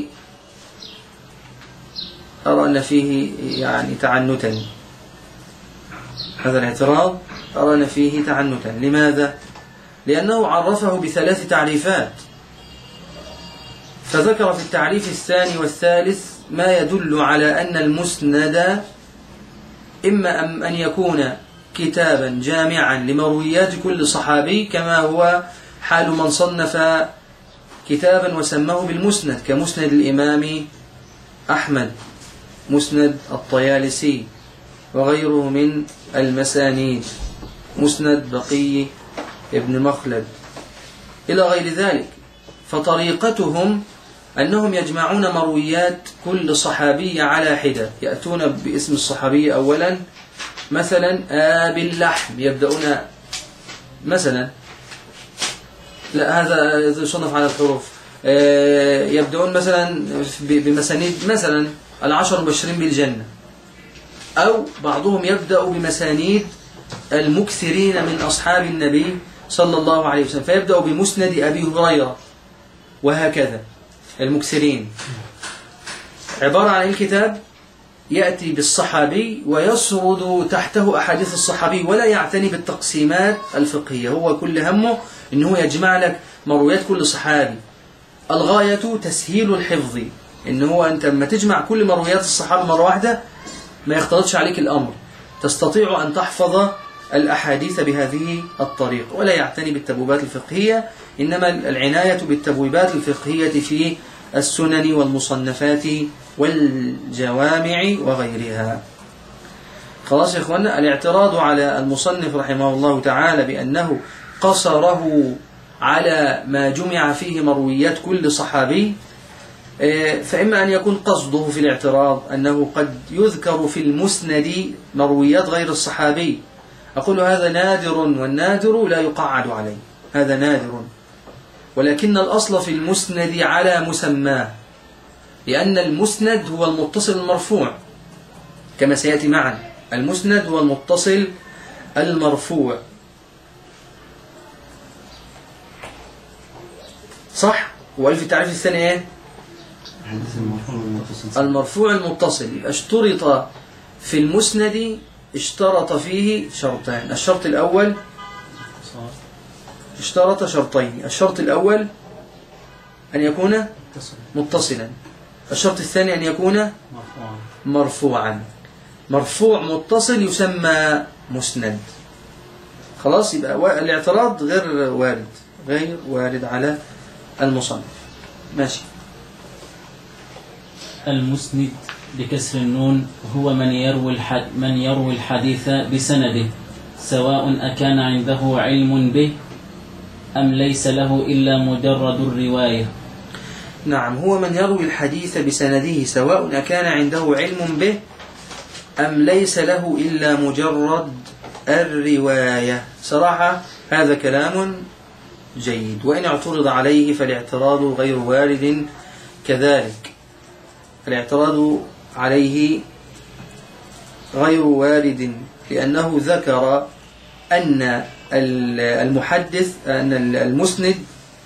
A: أرى أن فيه يعني تعنتا. هذا الاعتراض أرى أن فيه تعنتا. لماذا؟ لأنه عرفه بثلاث تعريفات، فذكر في التعريف الثاني والثالث ما يدل على أن المسند إما أن يكون كتابا جامعا لمرويات كل صحابي، كما هو حال من صنف كتابا وسماه بالمسند كمسند الإمام أحمد، مسند الطيالسي، وغيره من المسانيد، مسند بقي ابن مخلد إلى غير ذلك. فطريقتهم أنهم يجمعون مرويات كل صحابي على حدة، يأتون باسم الصحابي أولا، مثلا آب اللحم، يبدأون مثلا، لا هذا يصنف على الحروف، يبدأون مثلا بمسانيد مثلا العشر المبشرين بالجنة، أو بعضهم يبدأ بمسانيد المكثرين من أصحاب النبي صلى الله عليه وسلم، فيبدأ بمسند أبي هريرة، وهكذا المكثرين. عبارة عن الكتاب يأتي بالصحابي ويسرد تحته أحاديث الصحابي، ولا يعتني بالتقسيمات الفقهية، هو كل همه أنه يجمع لك مرويات كل صحابي. الغاية تسهيل الحفظ، أنه هو أنت لما تجمع كل مرويات الصحابة مرة واحدة ما يختلطش عليك الأمر، تستطيع أن تحفظ الأحاديث بهذه الطريقة، ولا يعتني بالتبويبات الفقهية، إنما العناية بالتبويبات الفقهية في السنن والمصنفات والجوامع وغيرها. خلاص يا إخوانا، الاعتراض على المصنف رحمه الله تعالى بأنه قصره على ما جمع فيه مرويات كل صحابي، فإما أن يكون قصده في الاعتراض أنه قد يذكر في المسند مرويات غير الصحابي. أقول هذا نادر، والنادر لا يقعد عليه، هذا نادر، ولكن الأصل في المسند على مسماه، لأن المسند هو المتصل المرفوع كما سيأتي معنا. المسند هو المتصل المرفوع، صح؟ وقال في التعريف الثاني ايه؟ المرفوع المتصل. يبقى اشترط في المسند، اشترط فيه شرطان. الشرط الأول اشترط شرطين، الشرط الأول أن يكون متصلا، الشرط الثاني أن يكون مرفوعا. مرفوع متصل يسمى مسند. خلاص، يبقى الاعتراض غير وارد، غير وارد على المصنف. ماشي.
B: المسند بكسر النون هو من يروي الحد من يروي الحديث بسنده، سواء أكان عنده علم به أم ليس له إلا مجرد الرواية.
A: نعم، هو من يروي الحديث بسنده سواء أكان عنده علم به أم ليس له إلا مجرد الرواية. صراحة هذا كلام جيد، وإن اعترض عليه فالاعتراض غير وارد كذلك. الاعتراض عليه غير وارد لأنه ذكر أن المحدث أن المسند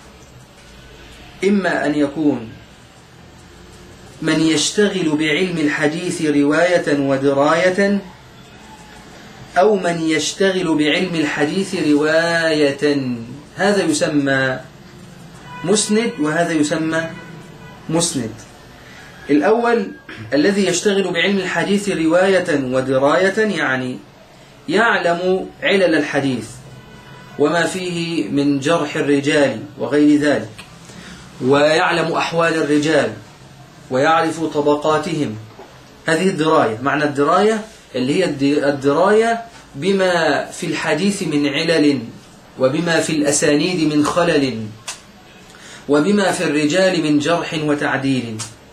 A: إما أن يكون من يشتغل بعلم الحديث رواية ودراية، أو من يشتغل بعلم الحديث رواية. هذا يسمى مسند وهذا يسمى مسند. الأول الذي يشتغل بعلم الحديث رواية ودراية، يعني يعلم علل الحديث وما فيه من جرح الرجال وغير ذلك، ويعلم أحوال الرجال ويعرف طبقاتهم. هذه الدراية. معنى الدراية اللي هي الدراية بما في الحديث من علل وبما في الأسانيد من خلل. وبما في الرجال من جرح وتعديل،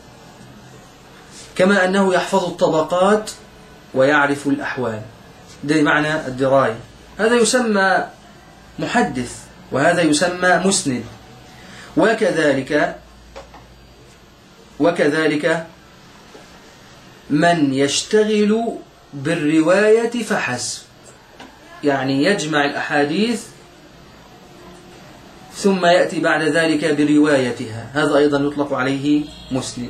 A: كما أنه يحفظ الطبقات ويعرف الأحوال. ده معنى الدراية. هذا يسمى محدث وهذا يسمى مسند. وكذلك وكذلك من يشتغل بالرواية فحسب، يعني يجمع الأحاديث ثم يأتي بعد ذلك بروايتها، هذا أيضا يطلق عليه مسند.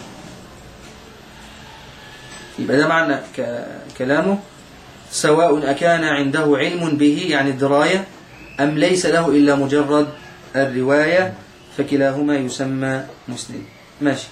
A: يبقى ده معنى كلامه، سواء أكان عنده علم به يعني الدراية أم ليس له إلا مجرد الرواية، فكلاهما يسمى مسند. ماشي.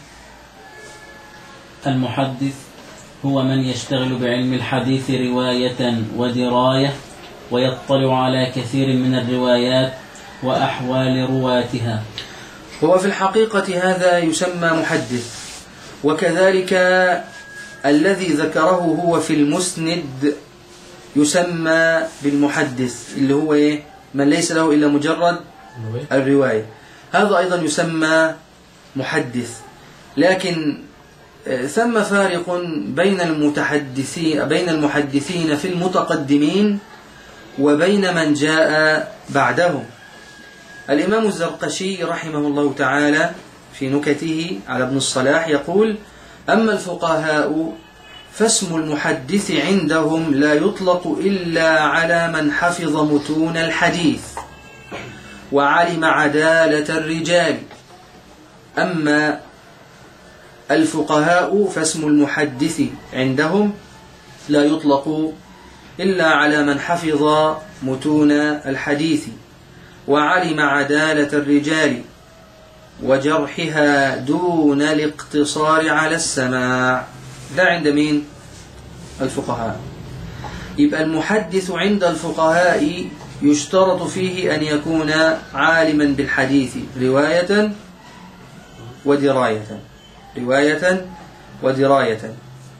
B: المحدث هو من يشتغل بعلم الحديث رواية ودراية ويطلع على كثير من الروايات وأحوال رواتها.
A: هو في الحقيقة هذا يسمى محدث. وكذلك الذي ذكره هو في المسند يسمى بالمحدث، اللي هو إيه؟ من ليس له إلا مجرد الرواية، هذا أيضا يسمى محدث. لكن ثم فارق بين المتحدثين بين المحدثين في المتقدمين وبين من جاء بعدهم. الإمام الزرقشي رحمه الله تعالى في نكته على ابن الصلاح يقول: أما الفقهاء فاسم المحدث عندهم لا يطلق إلا على من حفظ متون الحديث وعلم عدالة الرجال. أما الفقهاء فاسم المحدث عندهم لا يطلق إلا على من حفظ متون الحديث وعلم عدالة الرجال وجرحها دون الاقتصار على السماع. ده عند مين؟ الفقهاء. يبقى المحدث عند الفقهاء يشترط فيه أن يكون عالما بالحديث رواية ودراية رواية ودراية.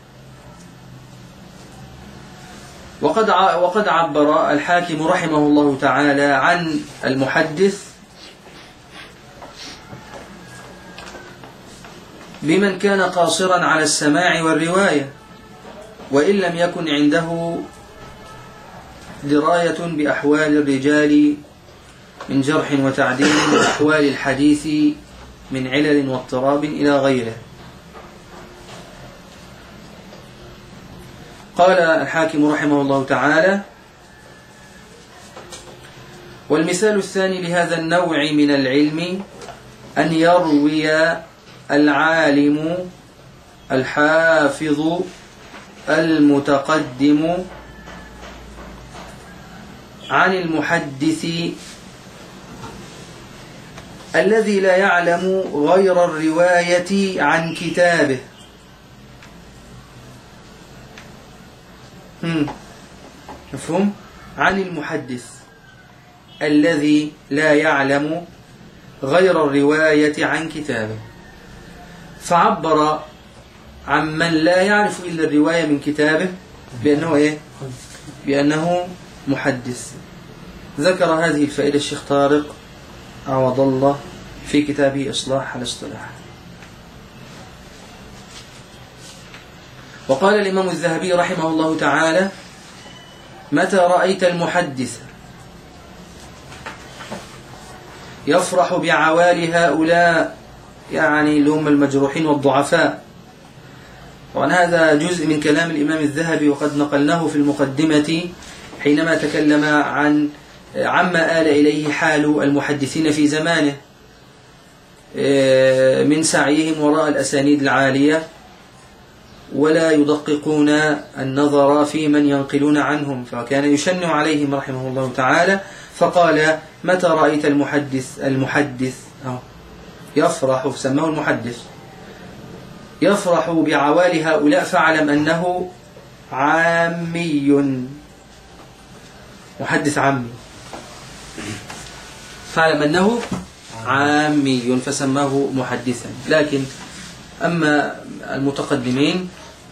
A: وقد وقد عبر الحاكم رحمه الله تعالى عن المحدث بمن كان قاصرا على السماع والرواية وإن لم يكن عنده دراية بأحوال الرجال من جرح وتعديل وأحوال الحديث من علل واضطراب إلى غيره. قال الحاكم رحمه الله تعالى: والمثال الثاني لهذا النوع من العلم أن يروي العالم الحافظ المتقدم عن المحدث الذي لا يعلم غير الرواية عن كتابه. مفهوم؟ عن المحدث الذي لا يعلم غير الرواية عن كتابه، فعبر عن من لا يعرف إلا الرواية من كتابه بأنه إيه؟ بأنه محدث. ذكر هذه الفائدة الشيخ طارق عوض الله في كتابه إصلاح الاصطلاح. وقال الإمام الذهبي رحمه الله تعالى: متى رأيت المحدث يفرح بعوالي هؤلاء، يعني اللي هم المجروحين والضعفاء. طبعا هذا جزء من كلام الإمام الذهبي وقد نقلناه في المقدمة حينما تكلم عن عما آل إليه حال المحدثين في زمانه من سعيهم وراء الأسانيد العالية ولا يدققون النظر في من ينقلون عنهم، فكان يشنع عليهم رحمه الله تعالى. فقال: متى رأيت المحدث المحدث يفرح، سماه المحدث، يفرح بعوالي هؤلاء فاعلم أنه عامي، محدث عامي، فاعلم أنه عامي فسماه محدثا. لكن أما المتقدمين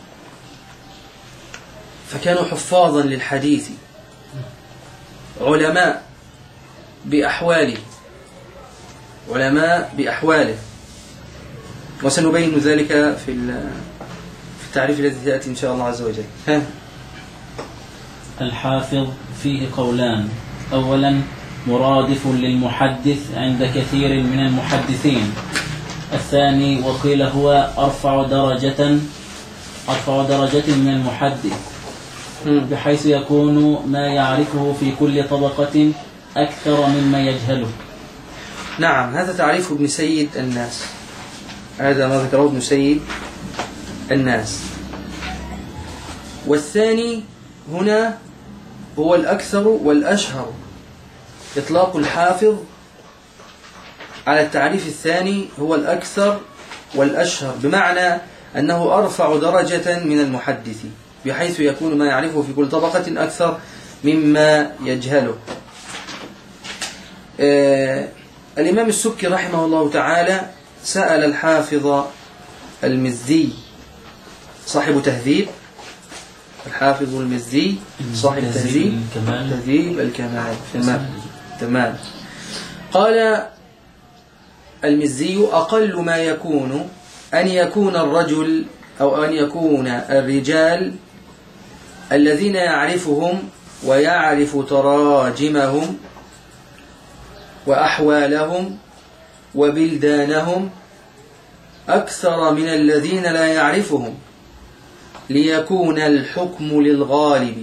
A: فكانوا حفاظا للحديث علماء بأحواله علماء بأحواله، وسنبين ذلك في التعريف الذي سيأتي إن شاء الله عز وجل. ها.
B: الحافظ فيه قولان: أولا مرادف للمحدث عند كثير من المحدثين. الثاني وقيل هو أرفع درجة أرفع درجة من المحدث، بحيث يكون ما يعرفه في كل طبقة أكثر مما يجهله.
A: نعم، هذا تعريف ابن سيد الناس، هذا ما ذكره ابن سيد الناس. والثاني هنا هو الأكثر والأشهر، إطلاق الحافظ على التعريف الثاني هو الأكثر والأشهر، بمعنى أنه أرفع درجة من المحدث، بحيث يكون ما يعرفه في كل طبقة أكثر مما يجهله. آه الإمام السبكي رحمه الله تعالى سأل الحافظ المزي صاحب تهذيب، الحافظ المزي صاحب تهذيب تهذيب الكمال، تمام تمام. قال المزي: أقل ما يكون أن يكون الرجل أو أن يكون الرجال الذين يعرفهم ويعرف تراجمهم وأحوالهم وبلدانهم أكثر من الذين لا يعرفهم، ليكون الحكم للغالب.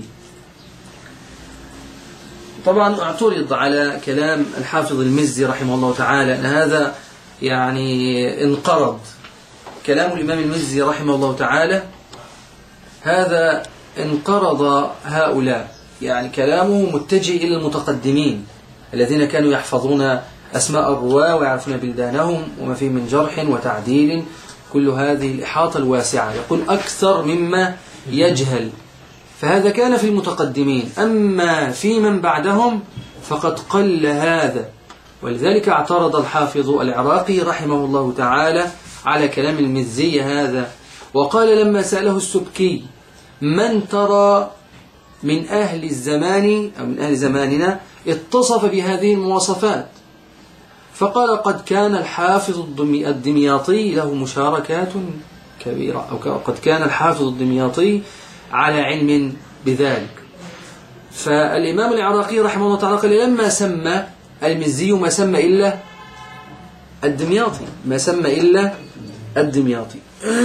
A: طبعا اعترض على كلام الحافظ المزي رحمه الله تعالى أن هذا يعني انقرض. كلام الإمام المزي رحمه الله تعالى هذا انقرض هؤلاء، يعني كلامه متجه إلى المتقدمين الذين كانوا يحفظون أسماء الرواة ويعرفون بلدانهم وما فيه من جرح وتعديل، كل هذه الإحاطة الواسعة. يقول أكثر مما يجهل، فهذا كان في المتقدمين، أما في من بعدهم فقد قل هذا. ولذلك اعترض الحافظ العراقي رحمه الله تعالى على كلام المزي هذا، وقال لما سأله السبكي: من ترى من أهل الزمان أو من أهل زماننا اتصف بهذه المواصفات؟ فقال: قد كان الحافظ الدمياطي له مشاركات كبيرة، أو قد كان الحافظ الدمياطي على علم بذلك. فالإمام العراقي رحمه الله تعالى قال: لما سمى المزي ما سمى إلا الدمياطي، ما سمى إلا الدمياطي.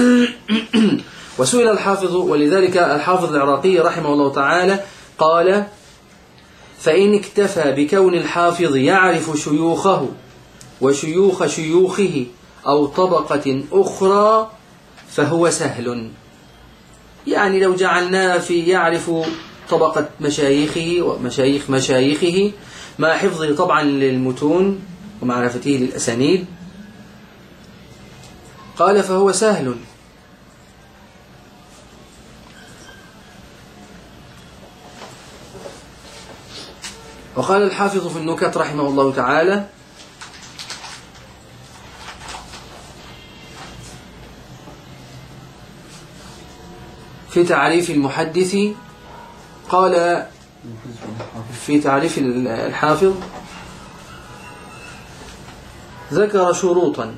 A: وسئل الحافظ، ولذلك الحافظ العراقي رحمه الله تعالى قال: فإن اكتفى بكون الحافظ يعرف شيوخه وشيوخ شيوخه أو طبقة أخرى فهو سهل. يعني لو جعلناه في يعرف طبقة مشايخه ومشايخ مشايخه مع حفظه طبعا للمتون ومعرفته للأسانيد، قال فهو سهل. وقال الحافظ في النكت رحمه الله تعالى: في تعريف المحدث، قال في تعريف الحافظ ذكر شروطا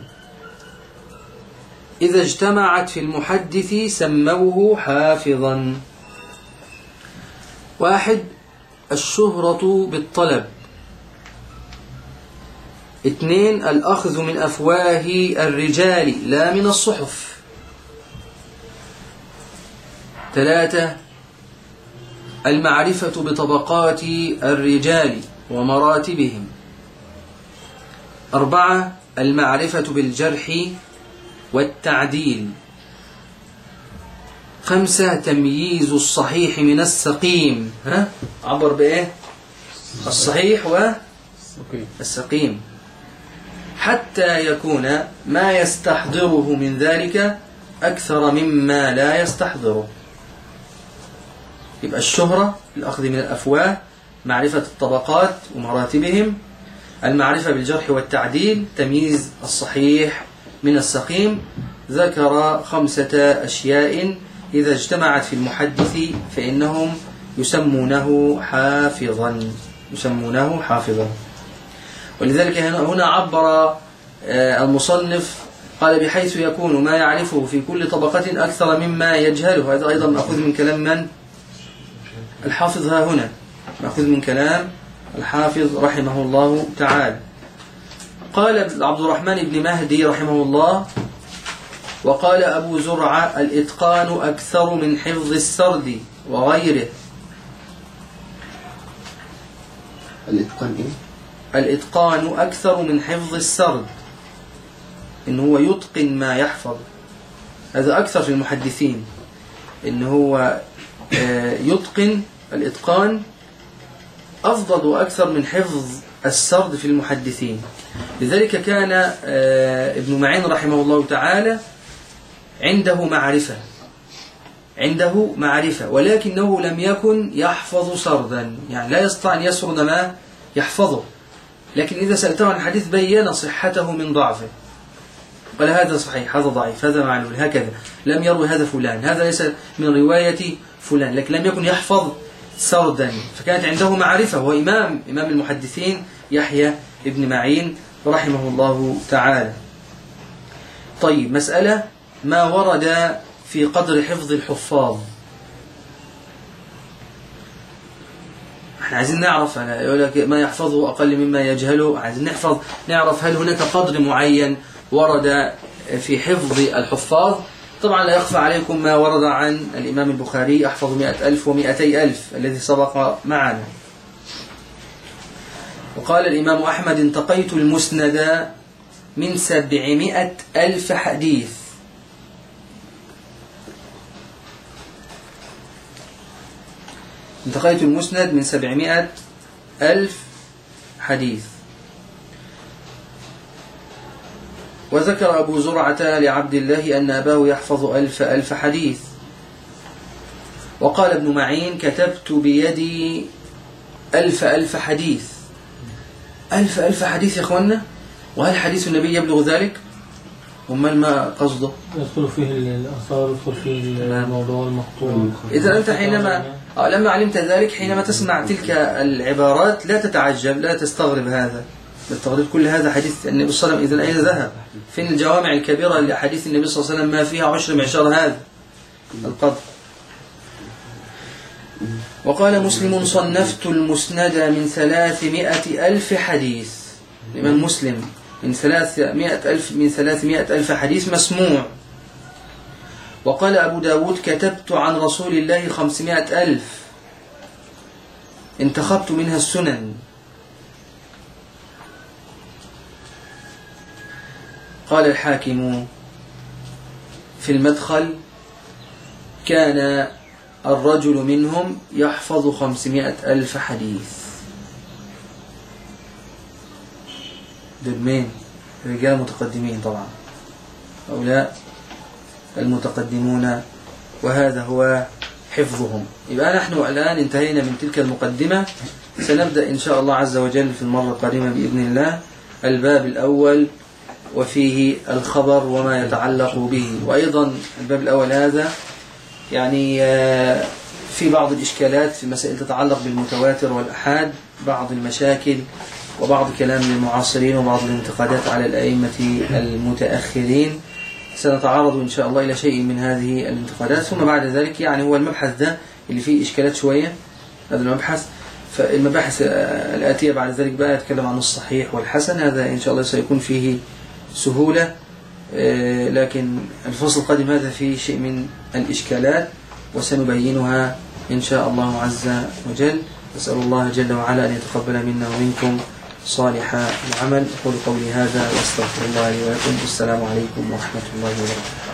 A: إذا اجتمعت في المحدث سموه حافظا. واحد: الشهرة بالطلب. اثنين: الأخذ من أفواه الرجال لا من الصحف. ثلاثة: المعرفة بطبقات الرجال ومراتبهم. أربعة: المعرفة بالجرح والتعديل. خمسة: تمييز الصحيح من السقيم. ها؟ عبر بإيه؟ الصحيح والسقيم، حتى يكون ما يستحضره من ذلك أكثر مما لا يستحضره. يبقى الشهرة، الأخذ من الأفواه، معرفة الطبقات ومراتبهم، المعرفة بالجرح والتعديل، تمييز الصحيح من السقيم. ذكر خمسة أشياء إذا اجتمعت في المحدث فإنهم يسمونه حافظا، يسمونه حافظا. ولذلك هنا عبر المصنف قال بحيث يكون ما يعرفه في كل طبقة أكثر مما يجهله. هذا أيضا مأخوذ من كلام من؟ الحافظ ها هنا، مأخوذ من كلام الحافظ رحمه الله تعالى. قال عبد الرحمن بن مهدي رحمه الله: وقال أبو زرعة: الإتقان أكثر من حفظ السرد وغيره.
C: الإتقان إيه؟
A: الإتقان أكثر من حفظ السرد، إن هو يتقن ما يحفظ. هذا أكثر في المحدثين، إن هو يتقن. الإتقان أفضل وأكثر من حفظ السرد في المحدثين. لذلك كان ابن معين رحمه الله تعالى عنده معرفة عنده معرفة ولكنه لم يكن يحفظ سردا، يعني لا يستطيع أن يسرد ما يحفظه، لكن إذا سألته عن الحديث بين صحته من ضعفه، قال هذا صحيح، هذا ضعيف، هذا معلول، هكذا، لم يروي هذا فلان، هذا ليس من رواية فلان، لكن لم يكن يحفظ سردا، فكانت عنده معرفة. هو إمام إمام المحدثين يحيى ابن معين رحمه الله تعالى. طيب، مسألة ما ورد في قدر حفظ الحفاظ. احنا عايزين نعرف، أنا يقول لك ما يحفظه أقل مما يجهله، عايزين نحفظ نعرف هل هناك قدر معين ورد في حفظ الحفاظ. طبعا لا يخفى عليكم ما ورد عن الإمام البخاري: أحفظ مئة ألف ومئتي ألف، الذي سبق معنا. وقال الإمام أحمد: انتقيت المسند من سبعمائة ألف حديث. انتقيت المسند من سبعمائة ألف حديث. وذكر أبو زرعة لعبد الله أن أباه يحفظ ألف ألف حديث. وقال ابن معين: كتبت بيدي ألف ألف حديث. ألف ألف حديث يا أخوانا، وهل حديث النبي يبلغ ذلك؟ وما ما قصده؟
E: يدخل فيه الأثار، يدخل فيه الموضوع المقطوع.
A: إذا أنت حينما آه لما علمت ذلك، حينما تسمع تلك العبارات لا تتعجب، لا تستغرب هذا، تستغرب كل هذا حديث النبي صلى الله عليه وسلم. إذن أين ذهب؟ فين الجوامع الكبيرة لحديث النبي صلى الله عليه وسلم ما فيها عشر معشار هذا القدر؟ وقال مسلم: صنفت المسند من ثلاثمائة ألف حديث. الإمام مسلم من ثلاثمائة ألف من ثلاثمائة ألف حديث مسموع. وقال أبو داود: كتبت عن رسول الله خمسمائة ألف، انتخبت منها السنن. قال الحاكم في المدخل: كان الرجل منهم يحفظ خمسمائة ألف حديث. دول مين؟ رجال متقدمين طبعا، هؤلاء المتقدمون، وهذا هو حفظهم. يبقى نحن الآن انتهينا من تلك المقدمة. سنبدأ إن شاء الله عز وجل في المرة القادمة بإذن الله الباب الأول، وفيه الخبر وما يتعلق به. وأيضا الباب الأول هذا يعني في بعض الإشكالات في مسائل تتعلق بالمتواتر والأحاد، بعض المشاكل وبعض كلام للمعاصرين وبعض الانتقادات على الأئمة المتأخرين. سنتعرض إن شاء الله إلى شيء من هذه الانتقادات، ثم بعد ذلك يعني هو المبحث ده اللي فيه إشكالات شوية، هذا المبحث. فالمباحث الآتية بعد ذلك بقى يتكلم عن الصحيح والحسن، هذا إن شاء الله سيكون فيه سهولة. لكن الفصل القادم هذا فيه شيء من الإشكالات وسنبينها إن شاء الله عز وجل. أسأل الله جل وعلا أن يتقبل منا ومنكم صالح العمل. أقول قولي هذا وأستغفر الله لي ولكم. السلام عليكم ورحمة الله وبركاته.